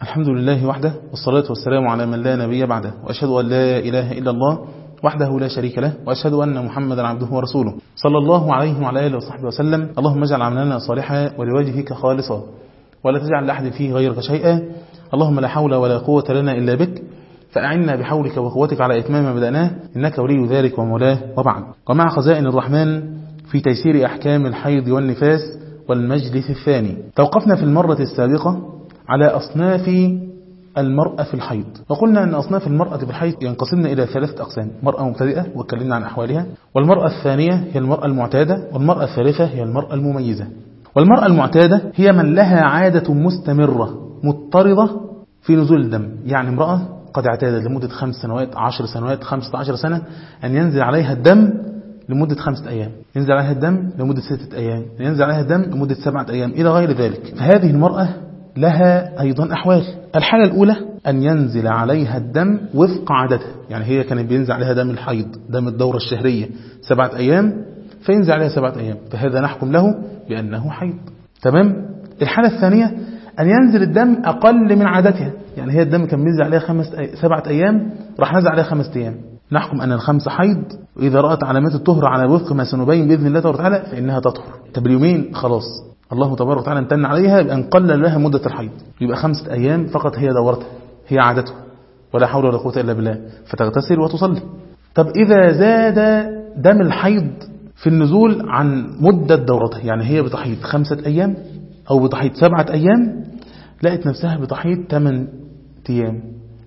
الحمد لله وحده، والصلاة والسلام على من لا نبي بعده، وأشهد أن لا إله إلا الله وحده لا شريك له، وأشهد أن محمدا عبده ورسوله صلى الله عليه وعلى آله وصحبه وسلم. اللهم اجعل عملنا صالحا ولوجهك خالصا ولا تجعل لأحد فيه غيرك شيئا. اللهم لا حول ولا قوة لنا إلا بك، فأعنا بحولك وقوتك على إتمام ما بدأناه، إنك ولي ذلك ومولاه. وبعد، ومع خزائن الرحمن في تيسير أحكام الحيض والنفاس والمجلس الثاني. توقفنا في المرة السابقة على أصناف المرأة في الحيض، وقلنا أن أصناف المرأة في الحيض ينقسمن إلى ثلاثة أقسام: مرأة مبتدئة واتكلمنا عن أحوالها، والمرأة الثانية هي المرأة المعتادة، والمرأة الثالثة هي المرأة المميزة. والمرأة المعتادة هي من لها عادة مستمرة مضطردة في نزول الدم، يعني امرأة قد اعتادت لمدة 5 سنوات 10 سنوات 15 سنة أن ينزل عليها الدم لمدة 5 أيام، ينزل عليها الدم لمدة 6 أيام، ينزل عليها الدم لمدة 7 أيام إلى غير ذلك. فهذه المرأة لها أيضا أحوال. الحالة الأولى أن ينزل عليها الدم وفق عادتها، يعني هي كانت بينزل عليها دم الحيض، دم الدورة الشهرية 7 أيام، فينزل عليها 7 أيام، فهذا نحكم له بأنه حيض. تمام. الحالة الثانية أن ينزل الدم أقل من عادتها، يعني هي الدم كان بينزل عليها 7 أيام، راح نزل عليها 5 أيام، نحكم أن ال5 حيض، وإذا رأت علامات الطهر على وفق ما سنبين بإذن الله تبارك وتعالى فإنها تطهر. طب اليومين خلاص الله تبارك وتعالى امتن عليها بأن قلل لها مدة الحيض، يبقى 5 أيام فقط هي دورتها، هي عادتها، ولا حول ولا قوة إلا بالله، فتغتسل وتصلي. طب إذا زاد دم الحيض في النزول عن مدة دورتها، يعني هي بتحيض 5 أيام أو بتحيض 7 أيام، لقت نفسها بتحيض 8 أيام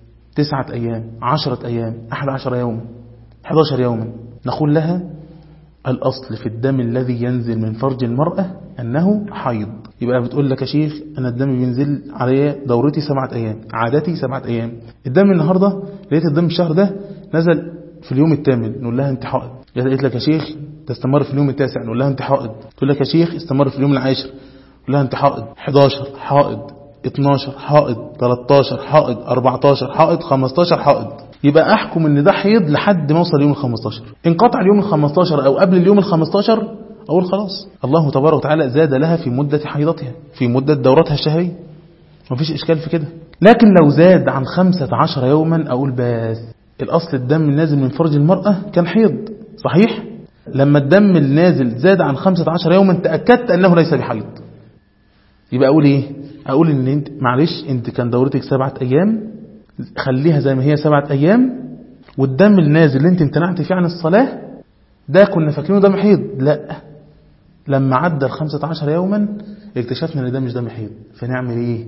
9 أيام 10 أيام 11 يوم 11 يوما، نقول لها الأصل في الدم الذي ينزل من فرج المرأة أنه حيض. يبقى بتقول لك يا شيخ أنا الدم بينزل علي دورتي 7 أيام، عادتي 7 أيام، الدم النهاردة لقيت الدم الشهر ده نزل في اليوم الثامن، نقول لها انت حائض. قلت لك يا شيخ تستمر في اليوم التاسع، نقول لها انت حائض. تقول لك يا شيخ استمر في اليوم العاشر، نقول لها انت حائض. 11 حائض، 12 حائض، 13 حائض، 14 حائض، 15 حائض. يبقى أحكم ان ده حيض لحد ما اوصل اليوم ال15. انقطع اليوم ال15 أو قبل اليوم ال15 أقول خلاص الله تبارك وتعالى زاد لها في مدة حيضتها، في مدة دورتها الشهرية، مفيش إشكال في كده. لكن لو زاد عن 15 يوما أقول بس الأصل الدم النازل من فرج المرأة كان حيض صحيح. لما الدم النازل زاد عن 15 يوما تأكدت أنه ليس بحيض، يبقى أقول إيه؟ أقول إن انت معلش انت كان دورتك 7 أيام، خليها زي ما هي 7 أيام، والدم النازل اللي انت امتنعت فيه عن الصلاة ده كنا فاكرينه دم حيض، لا، لما عدى 15 يوما اكتشفنا ان ده مش دم حيض. فنعمل ايه؟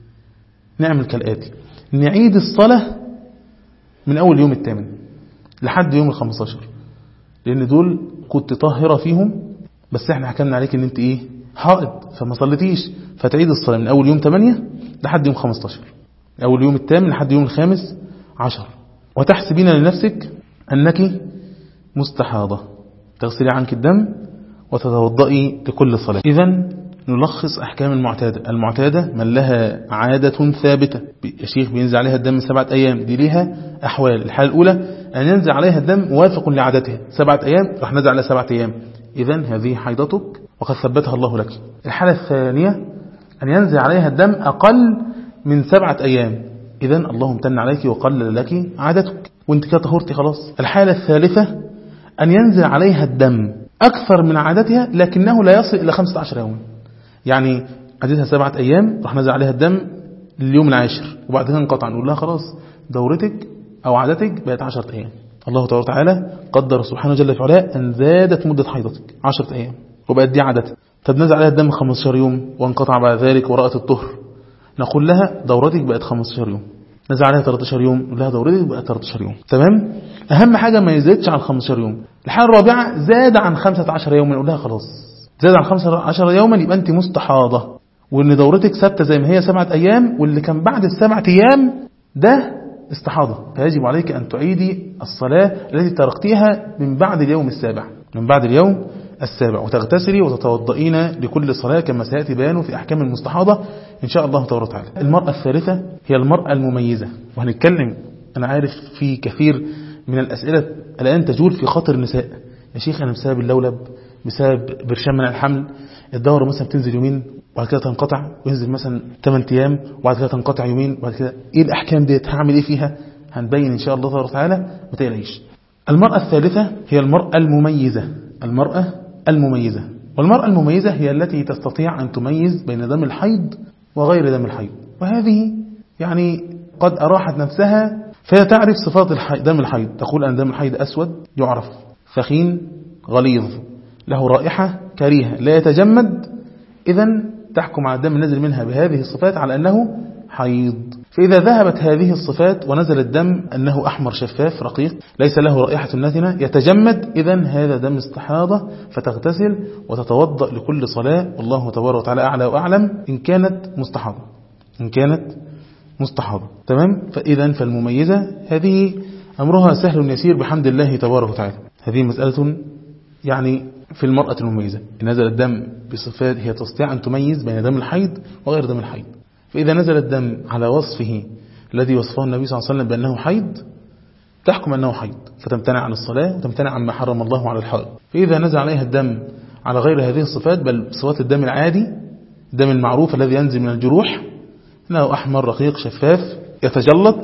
نعمل كالآتي: نعيد الصلاة من اول يوم الثامن لحد يوم ال15، لان دول كنت طاهرة فيهم، بس احنا حكمنا عليك ان انت ايه؟ حائض، فما صليتيش، فتعيد الصلاة من اول يوم 8 لحد يوم 15، اول يوم الثامن لحد يوم ال15، وتحسبين لنفسك انك مستحاضة، تغسلي عنك الدم وتتوضئي لكل صلاة. إذن نلخص أحكام المعتادة. المعتادة من لها عادة ثابتة، يا شيخ بينزل عليها الدم 7 أيام، دي ليها أحوال. الحالة الأولى أن ينزل عليها الدم موافق لعادتها 7 أيام، راح نزل عليها 7 أيام، إذن هذه حيضتك وقد ثبتها الله لك. الحالة الثانية أن ينزل عليها الدم أقل من 7 أيام، إذن الله امتن عليك وقلل لك عادتك وانت كده طهرتي خلاص. الحالة الثالثة أن ينزل عليها الدم أكثر من عادتها لكنه لا يصل إلى 15 يوما، يعني عادتها 7 أيام راح نزل عليها الدم لليوم العاشر وبعد كده انقطع، نقول لها خلاص دورتك أو عادتك بقت 10 أيام. الله تبارك وتعالى قدر سبحانه جل في علاه أن زادت مدة حيضتك 10 أيام وبقت دي عادتها. طب نزل عليها الدم 15 يوم وانقطع بعد ذلك ورأت الطهر، نقول لها دورتك بقت 15 يوم. نزل عليها 13 يوم، نقول لها دورتك بقت 13 يوم. تمام. أهم حاجة ما يزيدش عن 15 يوم. الحالة الرابعة زاد عن 15 يوما، نقول لها خلاص زاد عن 15 يوما يبقى أنت مستحاضة، وإن دورتك ثابتة زي ما هي 7 أيام، واللي كان بعد ال7 أيام ده استحاضة، فيجب عليك أن تعيدي الصلاة التي تركتيها من بعد اليوم السابع، من بعد اليوم السابع، وتغتسلي وتتوضئين لكل صلاة كما سيأتي بيانه في أحكام المستحاضة إن شاء الله تبارك وتعالى. المرأة الثالثة هي المرأة المميزة، وهنتكلم، أنا عارف في كثير من الأسئلة الآن تجول في خاطر النساء، يا شيخ أنا بسبب اللولب، بسبب برشام منع الحمل، الدورة مثلا بتنزل يومين وبعد كده تنقطع وينزل مثلا 8 أيام وبعد كده تنقطع يومين وبعد كده ايه الأحكام ديت هعمل ايه فيها؟ هنبين ان شاء الله تبارك وتعالى، ما تقلقيش. المرأة الثالثة هي المرأة المميزة. المرأة المميزة، والمرأة المميزة هي التي تستطيع أن تميز بين دم الحيض وغير دم الحيض، وهذه يعني قد أراحت نفسها فهي تعرف صفات دم الحيض، تقول أن دم الحيض أسود يعرف، ثخين غليظ، له رائحة كريهة، لا يتجمد، إذن تحكم على الدم النازل منها بهذه الصفات على أنه حيض. فإذا ذهبت هذه الصفات ونزل الدم أنه أحمر شفاف رقيق ليس له رائحة نتنة يتجمد، إذن هذا دم استحاضة، فتغتسل وتتوضأ لكل صلاة، والله تبارك وتعالى أعلى وأعلم إن كانت مستحاضة، إن كانت مستحاضة. تمام. فإذا فالمميزة هذه أمرها سهل يسير بحمد الله تبارك وتعالى. هذه مسألة يعني في المرأة المميزة، إن نزل الدم بصفات هي تستطيع أن تميز بين دم الحيض وغير دم الحيض. فإذا نزل الدم على وصفه الذي وصفه النبي صلى الله عليه وسلم بأنه حيض تحكم أنه حيض، فتمتنع عن الصلاة وتمتنع عما حرم الله على الحائض. فإذا نزل عليها الدم على غير هذه الصفات بل صفات الدم العادي، الدم المعروف الذي ينزل من الجروح أنه أحمر رقيق شفاف يتجلط،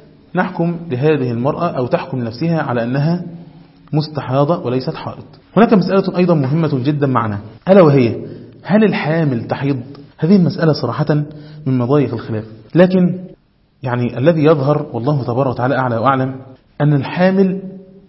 نحكم لهذه المرأة أو تحكم نفسها على أنها مستحاضة وليست حائض. هناك مسألة أيضا مهمة جدا معنا، ألا وهي هل الحامل تحيض؟ هذه المسألة صراحة من مضايق الخلاف، لكن يعني الذي يظهر والله تبارك وتعالى أعلى وأعلم أن الحامل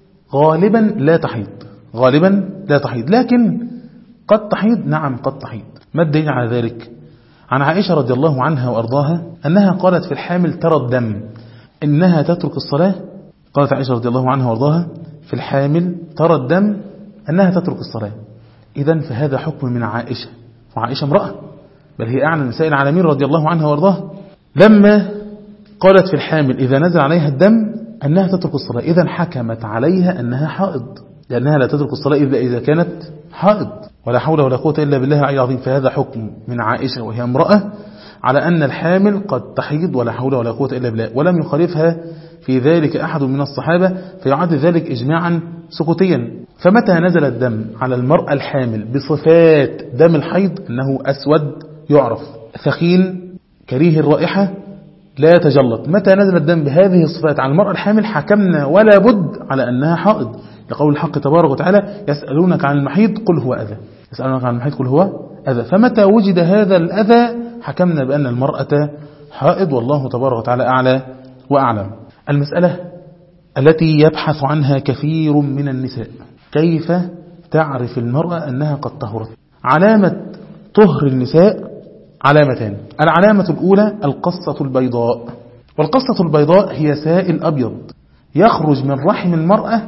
غالبا لا تحيض، غالبا لا تحيض، لكن قد تحيض، نعم قد تحيض. ما الدليل على ذلك؟ عن عائشة رضي الله عنها وأرضاها أنها قالت في الحامل ترى الدم إنها تترك الصلاة. قالت عائشة رضي الله عنها وأرضاها في الحامل ترى الدم أنها تترك الصلاة. إذن فهذا حكم من عائشة، وعائشة امرأة بل هي أعلى نساء العالمين رضي الله عنها وأرضاها، لما قالت في الحامل إذا نزل عليها الدم أنها تترك الصلاة، إذن حكمت عليها أنها حائض، لأنها لا تترك الصلاة إذا كانت حائض. ولا حول ولا قوة إلا بالله العلي العظيم. فهذا حكم من عائشة وهي امرأة على أن الحامل قد تحيض ولا حول ولا قوة إلا بالله، ولم يخالفها في ذلك أحد من الصحابة، فيعد ذلك إجماعا سكوتيا. فمتى نزل الدم على المرأة الحامل بصفات دم الحيض أنه أسود يعرف، ثخين كريه الرائحة لا يتجلط، متى نزل الدم بهذه الصفات على المرأة الحامل حكمنا ولا بد على أنها حائض، لقول الحق تبارك وتعالى يسألونك عن المحيض قل هو أذى، يسألونك عن المحيض قل هو أذى. فمتى وجد هذا الأذى حكمنا بأن المرأة حائض، والله تبارك وتعالى أعلى وأعلم. المسألة التي يبحث عنها كثير من النساء، كيف تعرف المرأة أنها قد طهرت؟ علامة طهر النساء علامتان. العلامة الأولى القصة البيضاء، والقصة البيضاء هي سائل أبيض يخرج من رحم المرأة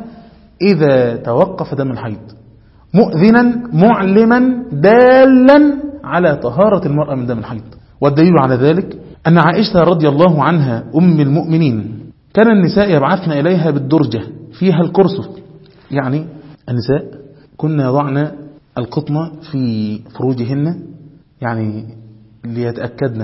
إذا توقف دم الحيض، مؤذنا معلما دالا على طهارة المرأة من دم الحيض. والدليل على ذلك أن عائشة رضي الله عنها أم المؤمنين كان النساء يبعثن إليها بالدرجة فيها الكرسف، يعني النساء كنا يضعن القطنة في فروجهن يعني ليتأكدن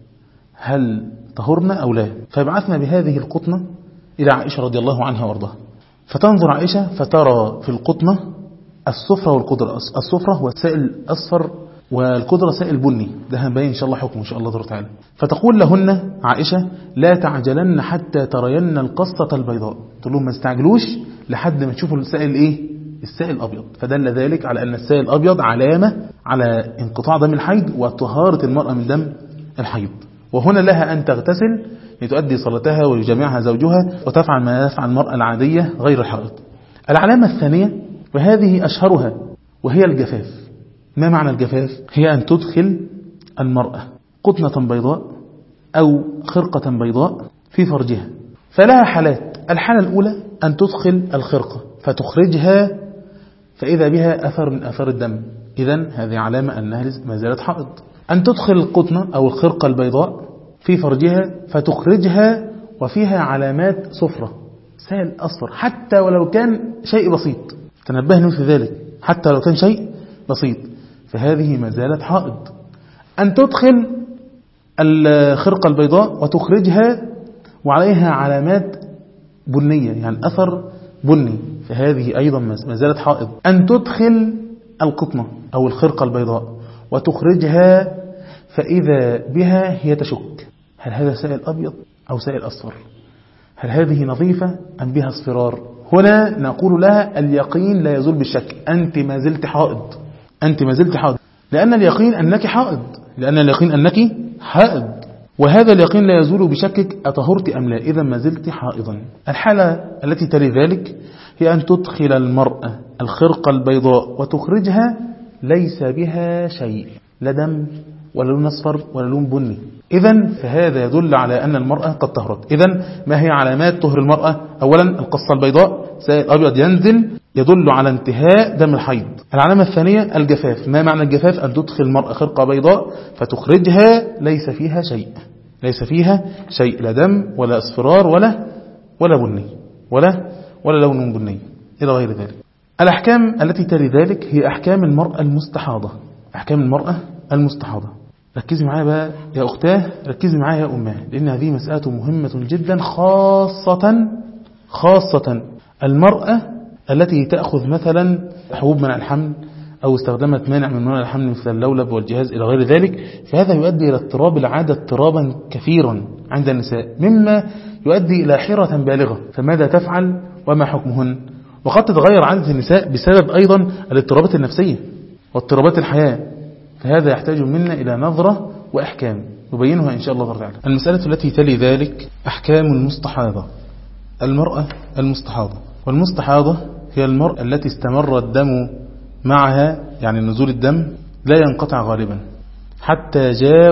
هل طهرن أو لا، فيبعثن بهذه القطنة إلى عائشة رضي الله عنها وارضاها، فتنظر عائشة فترى في القطنة الصفرة والقدرة، الصفرة هو سائل أصفر والقدرة سائل بني، ده هنبين إن شاء الله حكم إن شاء الله تعالى. فتقول لهن عائشة لا تعجلن حتى ترين القصة البيضاء، تقول لهم ما استعجلوش لحد ما تشوفوا السائل إيه؟ السائل الأبيض. فدل ذلك على أن السائل الأبيض علامة على انقطاع دم الحيض وطهارة المرأة من دم الحيض، وهنا لها أن تغتسل لتؤدي صلاتها ويجامعها زوجها وتفعل ما يفعل المرأة العادية غير الحائض. العلامة الثانية وهذه أشهرها وهي الجفاف. ما معنى الجفاف؟ هي أن تدخل المرأة قطنة بيضاء أو خرقة بيضاء في فرجها، فلها حالات. الحالة الأولى أن تدخل الخرقة فتخرجها فإذا بها أثر من أثر الدم، إذن هذه علامة أنها ما زالت حائض. أن تدخل القطنة أو الخرقة البيضاء في فرجها فتخرجها وفيها علامات صفرة سائل أصفر، حتى ولو كان شيء بسيط، تنبهنا في ذلك، حتى لو كان شيء بسيط فهذه ما زالت حائض. أن تدخل الخرقة البيضاء وتخرجها وعليها علامات بنية يعني أثر بني، فهذه أيضا ما زالت حائض. أن تدخل القطنة أو الخرقة البيضاء وتخرجها فإذا بها هي تشك، هل هذا سائل أبيض أو سائل أصفر؟ هل هذه نظيفة أم بها اصفرار؟ هنا نقول لها اليقين لا يزول بالشك، أنت ما زلت حائض، أنت ما زلت حائض، لأن اليقين أنك حائض، لأن اليقين أنك حائض، وهذا اليقين لا يزول بشكك أطهرت أم لا، إذا ما زلت حائضا. الحالة التي تلي ذلك هي أن تدخل المرأة الخرقة البيضاء وتخرجها ليس بها شيء، لا دم ولا لون أصفر ولا لون بني، إذن فهذا يدل على أن المرأة قد طهرت. إذن ما هي علامات طهر المرأة؟ أولا القصة البيضاء، سائل أبيض ينزل يدل على انتهاء دم الحيض. العلامة الثانية الجفاف. ما معنى الجفاف؟ أن تدخل المرأة خرقة بيضاء فتخرجها ليس فيها شيء، ليس فيها شيء، لا دم ولا اصفرار ولا بني ولا لون بني إلى غير ذلك. الأحكام التي تلي ذلك هي أحكام المرأة المستحاضة، أحكام المرأة المستحاضة. ركزي معايا بقى يا أختاه، ركزي معايا يا أماه، لأن هذه مسألة مهمة جدا، خاصة المرأة التي تأخذ مثلا حبوب منع الحمل أو استخدمت مانع من منع الحمل مثل اللولب والجهاز إلى غير ذلك، فهذا يؤدي إلى اضطراب العادة اضطرابا كثيرا عند النساء، مما يؤدي إلى حيرة بالغة. فماذا تفعل وما حكمهن؟ وقد تتغير عادة النساء بسبب أيضا الاضطرابات النفسية واضطرابات الحياة، فهذا يحتاج منا إلى نظرة وأحكام نبينها إن شاء الله تعالى. المسألة التي تلي ذلك أحكام المستحاضة. المرأة المستحاضة، والمستحاضة هي المرأة التي استمر الدم معها، يعني نزول الدم لا ينقطع غالبا حتى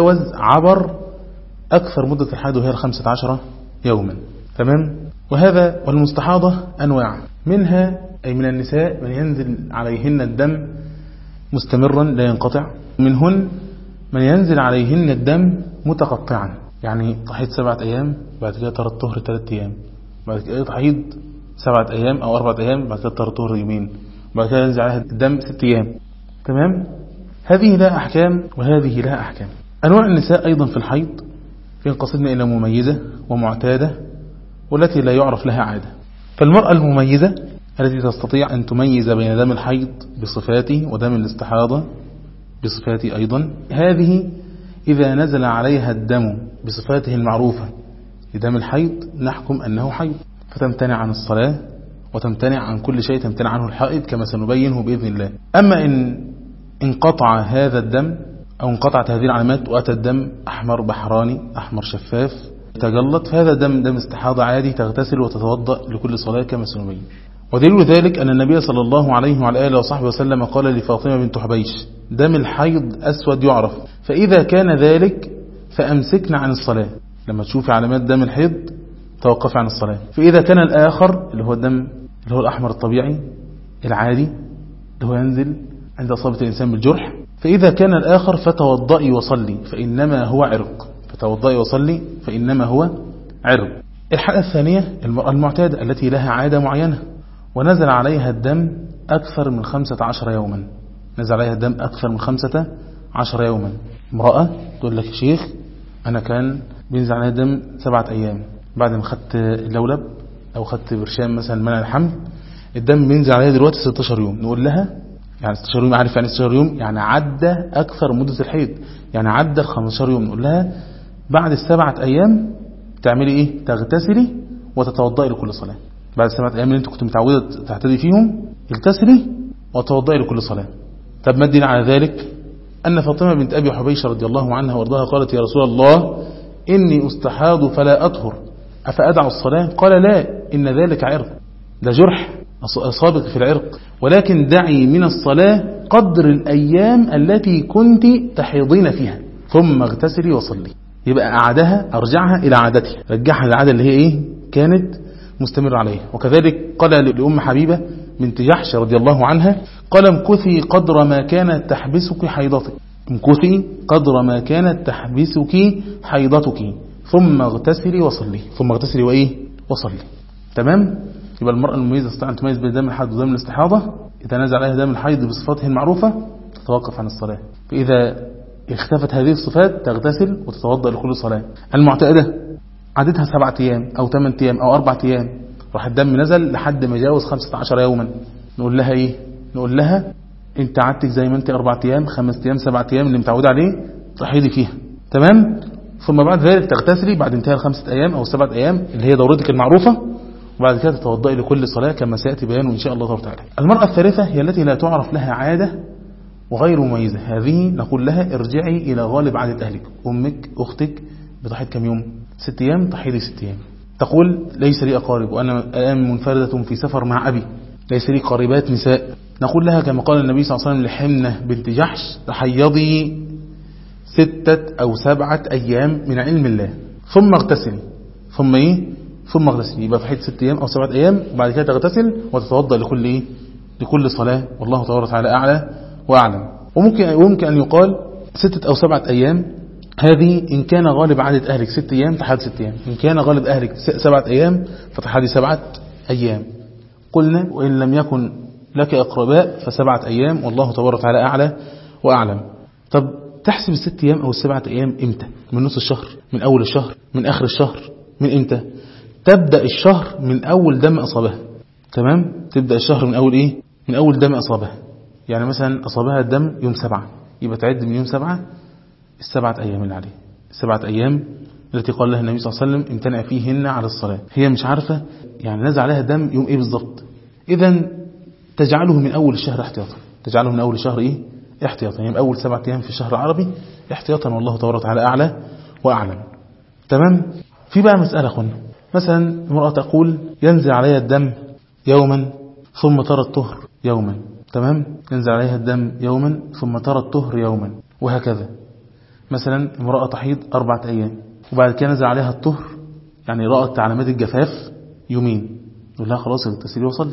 عبر أكثر مدة الحيض وهي 15 يوما، تمام؟ وهذا والمستحاضة أنواع، منها أي من النساء من ينزل عليهن الدم مستمرا لا ينقطع، منهن من ينزل عليهن الدم متقطعا، يعني تحيض 7 أيام بعد كده ترى الطهر 3 أيام، بعد كده تحيض 7 أيام أو 4 أيام بعد كده ترى الطهر يومين، بعد كده ينزل عليها الدم 6 أيام، تمام؟ هذه لها أحكام وهذه لها أحكام. أنواع النساء أيضا في الحيض ينقسمن إلى مميزة ومعتادة والتي لا يعرف لها عادة. فالمرأة المميزة التي تستطيع أن تميز بين دم الحيض بصفاته ودم الاستحاضة بصفاته أيضا، هذه إذا نزل عليها الدم بصفاته المعروفة لدم الحيض نحكم أنه حيض، فتمتنع عن الصلاة وتمتنع عن كل شيء تمتنع عنه الحائض كما سنبينه بإذن الله. أما إن انقطع هذا الدم أو انقطعت هذه العلامات وأتى الدم أحمر بحراني أحمر شفاف تجلط، فهذا دم استحاضة عادي، تغتسل وتتوضأ لكل صلاة كما سنبين. ودليل ذلك أن النبي صلى الله عليه وعلى آله وصحبه وسلم قال لفاطمة بنت حبيش: دم الحيض أسود يعرف، فإذا كان ذلك فأمسكنا عن الصلاة. لما تشوفي علامات دم الحيض توقف عن الصلاة. فإذا كان الآخر اللي هو الدم اللي هو الأحمر الطبيعي العادي اللي هو ينزل عند إصابة الإنسان بالجرح، فإذا كان الآخر فتوضئي وصلي فإنما هو عرق، فتوضئي وصلي فإنما هو عرق. الحالة الثانية المرأة المعتادة التي لها عادة معينة ونزل عليها الدم أكثر من 15 يوما، نزل عليها الدم أكثر من 15 يوما. امرأة تقول لك: يا شيخ أنا كان بينزل عليها الدم 7 أيام بعد ما خدت اللولب أو خدت برشام مثلا منع الحمل، الدم بينزل عليها دلوقتي 16 يوم. نقول لها يعني 16 يوم، عارف يعني 16 يوم؟ يعني عدى أكثر مدة الحيض، يعني عدى 15 يوم. نقول لها بعد 7 أيام تعملي إيه؟ تغتسلي وتتوضئي لكل صلاة. بعد 7 أيام اللي أنت كنت متعودة تعتدي فيهم اغتسلي وتوضئي لكل صلاة. طب ما الدليل على ذلك؟ أن فاطمة بنت أبي حبيش رضي الله عنها وارضاها قالت: يا رسول الله إني أستحاض فلا أطهر أفأدع الصلاة؟ قال: لا، إن ذلك عرق، ده جرح أصابك في العرق، ولكن دعي من الصلاة قدر الأيام التي كنت تحيضين فيها ثم اغتسلي وصلي. يبقى أعادها، أرجعها إلى عادتها، رجعها للعادة اللي هي إيه كانت مستمر عليها. وكذلك قال لأم حبيبة بنت جحش رضي الله عنها: قال: امكثي قدر ما كانت تحبسك حيضتك، امكثي قدر ما كانت تحبسك حيضتك ثم اغتسلي وصلي، ثم اغتسلي وإيه وصلي. تمام؟ يبقى المرأة المميزة تستطيع أن تميز بين دم الحيض ودم الاستحاضة. إذا نزل عليها دم الحيض بصفاته المعروفة تتوقف عن الصلاة، فإذا اختفت هذه الصفات تغتسل وتتوضأ لكل صلاة. المعتادة عدتها 7 أيام أو 8 أيام أو 4 أيام، راح الدم نزل لحد ما يجاوز 15 يوما، نقول لها إيه؟ نقول لها أنت عدتك زي ما أنت 4 أيام 5 أيام 7 أيام اللي متعودة عليه، تحيضي فيها. تمام. ثم بعد ذلك تغتسلي بعد انتهاء 5 أيام أو 7 أيام اللي هي دورتك المعروفة، وبعد كده تتوضئي لكل صلاة كما سيأتي بيانه إن شاء الله تعالى. المرأة الثالثة هي التي لا تعرف لها عادة وغير مميزة. هذه نقول لها ارجعي إلى غالب عادة أهلك. أمك أختك بتحيض كم يوم؟ 6 أيام، تحيضي 6 أيام. تقول ليس لي أقارب وأنا الآن منفردة في سفر مع أبي، ليس لي قريبات نساء. نقول لها كما قال النبي صلى الله عليه وسلم لحمنة بنت جحش تحيضي 6 أو 7 أيام من علم الله ثم اغتسلي. ثم اغتسلي. يبقى في حيث 6 أيام أو 7 أيام، وبعد كده تغتسل وتتوضأ لكل صلاة. والله تبارك وتعالى أعلى وأعلم. وممكن أن يقال 6 أو 7 أيام. هذه إن كان غالب عادة أهلك 6 أيام تحيض 6 أيام، إن كان غالب أهلك 7 أيام فتحيضي 7 أيام. قلنا وإن لم يكن لك أقرباء ف7 أيام، والله تبارك وتعالى أعلى وأعلم. طب تحسب 6 أيام أو 7 أيام إمتى؟ من نص الشهر، من أول الشهر، من آخر الشهر، من إمتى؟ تبدأ الشهر من أول دم أصابها. تمام. تبدأ الشهر من أول إيه؟ من أول دم أصابها. يعني مثلا أصابها الدم يوم 7، يبقى تعد من يوم 7 ال7 أيام اللي عليه، 7 أيام التي قال لها النبي صلى الله عليه وسلم امتنع فيهن على الصلاة. هي مش عارفة يعني نزل عليها دم يوم إيه بالضبط، إذن تجعله من أول الشهر احتياطا. تجعله من أول الشهر إيه؟ احتياطا. يعني أول 7 أيام في الشهر العربي احتياطا، والله تبارك وتعالى أعلى وأعلم. تمام. في بقى مسألة أخونا، مثلا امرأة تقول ينزل عليها الدم يوما ثم ترى الطهر يوما. تمام. ينزل عليها الدم يوما ثم ترى الطهر يوما، وهكذا. مثلا امرأة تحيض 4 أيام وبعد كده نزل عليها الطهر، يعني رأت علامات الجفاف يومين، يقول لها خلاص اغتسلي وصلي.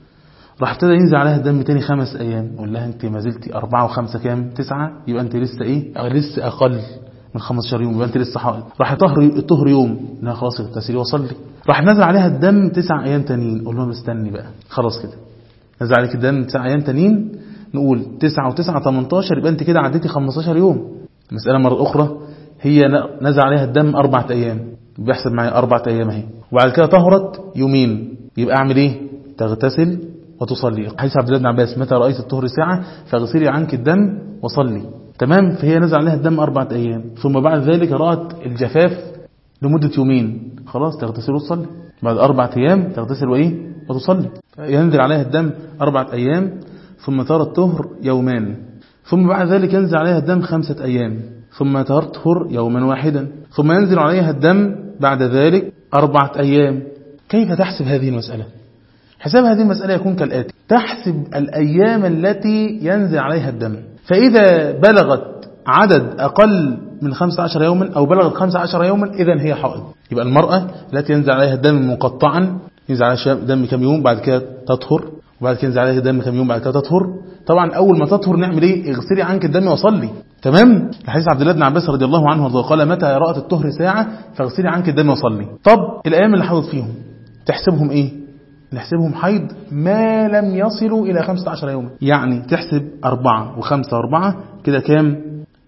راح ابتدى ينزل عليها الدم تاني 5 أيام، يقول لها انت ما زلتي 4 و5 كام 9، يبقى انت لسه ايه؟ لسه أقل من 15 يوم، يبقى انت لسه حائض. راح الطهر يوم، انها خلاص اغتسلي وصلي. راح نزل عليها الدم 9 أيام تانيين، قول لهم استني بقى خلاص كده نزل عليك الدم 9 أيام تانيين، نقول 9 و9 18، يبقى انت كده عديتي 15 يوم. المسألة مرة أخرى هي نزل عليها الدم 4 أيام، بيحسب معي 4 أيام اهي، وبعد كده طهرت يومين، يبقى اعمل ايه؟ تغتسل وتصلي. حديث عبد الله بن عباس متى رأيت الطهر ساعة فاغسلي عنك الدم وصلي. تمام. فهي نزل عليها الدم 4 أيام، ثم بعد ذلك رأت الجفاف لمدة يومين، خلاص تغتسل وتصلي. بعد 4 أيام تغتسل وتصلي. ينزل عليها الدم 4 أيام ثم ترى الطهر يومان، ثم بعد ذلك ينزل عليها الدم 5 أيام ثم تطهر يوما واحدا، ثم ينزل عليها الدم بعد ذلك 4 أيام. كيف تحسب هذه المسألة؟ حساب هذه المسألة يكون كالآتي: تحسب الأيام التي ينزل عليها الدم، فإذا بلغت عدد أقل من 15 يوما أو بلغت 15 يوما إذن هي حائض. يبقى المرأة التي ينزل عليها الدم مقطعا، ينزل عليها دم كم يوم بعد كده تطهر، وبعد كده ينزل عليها دم كم يوم بعد كده تطهر. طبعا أول ما تطهر نعمل إيه؟ اغسلي عنك الدم وصلي. تمام. الحديث عبد الله بن عباس رضي الله عنه وارضاه قال متى رأت الطهر ساعة فاغسلي عنك الدم وصلي. طب الأيام اللي حاضت فيهم تحسبهم إيه؟ نحسبهم حيض ما لم يصلوا إلى 15 يوما. يعني تحسب 4 و5 و4 كده كام؟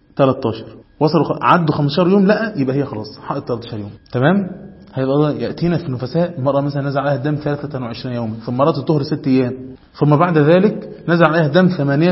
13. وصلوا عدوا 15 يوم، لا يبقى هي خلاص حائض 13 يوم. تمام. هيبقى يأتينا في النفساء المرأة مثلا نزل عليها الدم 23 يوما، ثم رأت الطهر 6 أيام، ثم بعد ذلك نزل عليها الدم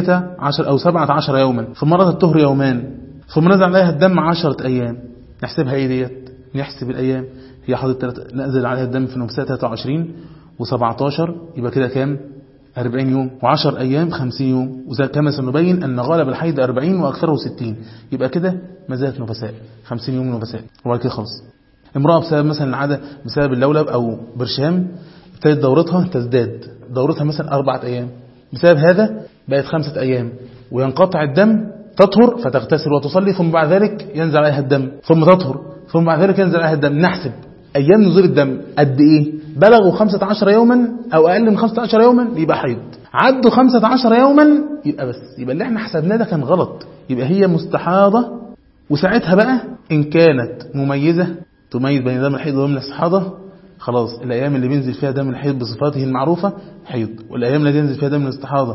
18 أو 17 يوما، ثم رأت الطهر يومان، ثم نزل عليها الدم 10 أيام. نحسبها ايه ديت؟ نحسب الأيام. هي حاضت نزل عليها الدم في النفساء 23 و17، يبقى كده كام؟ 40 يوم، و10 أيام 50 يوم. وزي كما سنبين أن غالب الحيض 40 وأكثره 60، يبقى كده ما زالت نفساء 50 يوم نفساء، وبعد كده خلاص. امرأة بسبب مثلا العادة، بسبب اللولب أو برشام ابتدت دورتها تزداد، دورتها مثلا 4 أيام، بسبب هذا بقت 5 أيام، وينقطع الدم، تطهر فتغتسل وتصلي، ثم بعد ذلك ينزل عليها الدم، ثم تطهر، ثم بعد ذلك ينزل عليها الدم. نحسب أيام نزول الدم قد إيه؟ بلغوا 15 يوما أو أقل من 15 يوما يبقى حيض، عدوا 15 يوما يبقى بس، يبقى اللي احنا حسبناه ده كان غلط، يبقى هي مستحاضة. وساعتها بقى إن كانت مميزة تميز بين دم الحيض ودم الاستحاضة، خلاص الأيام اللي بينزل فيها دم الحيض بصفاته المعروفة حيض، والأيام اللي ينزل فيها دم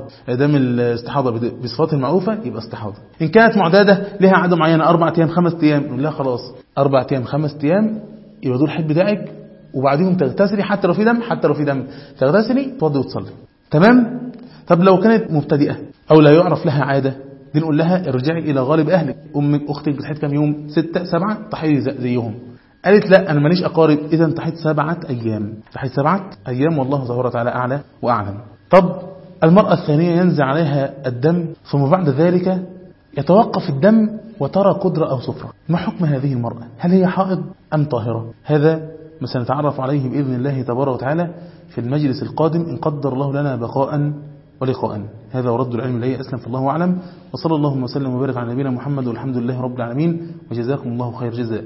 الاستحاضة بصفاته المعروفة يبقى استحاضة. إن كانت معدادة لها عدد معينة 4 أيام 5 أيام، نقول لها خلاص 4 أيام 5 أيام يبقى دول حيض بتاعك، وبعدين تغتسلي حتى لو في دم تغتسلي توضي وتصلي. تمام. طب لو كانت مبتدئة أو لا يعرف لها عادة دي نقول لها ارجعي إلى غالب أهلك، أمك أختك بتحيد كم يوم؟ 6 7 تحيدي زيهم. قالت لا أنا ماليش أقارب، إذا تحيد 7 أيام، تحيد 7 أيام والله سبحانه وتعالى أعلى وأعلم. طب المرأة الثانية ينزل عليها الدم ثم بعد ذلك يتوقف الدم وترى قدرة أو صفرة، ما حكم هذه المرأة؟ هل هي حائض أم طاهرة؟ هذا ما سنتعرف عليه بإذن الله تبارك وتعالى في المجلس القادم إن قدر الله لنا بقاء ولقاء. هذا ورد العلم إليه أسلم، فالله أعلم، وصلى الله وسلم وبارك على نبينا محمد والحمد لله رب العالمين، وجزاكم الله خير جزاء.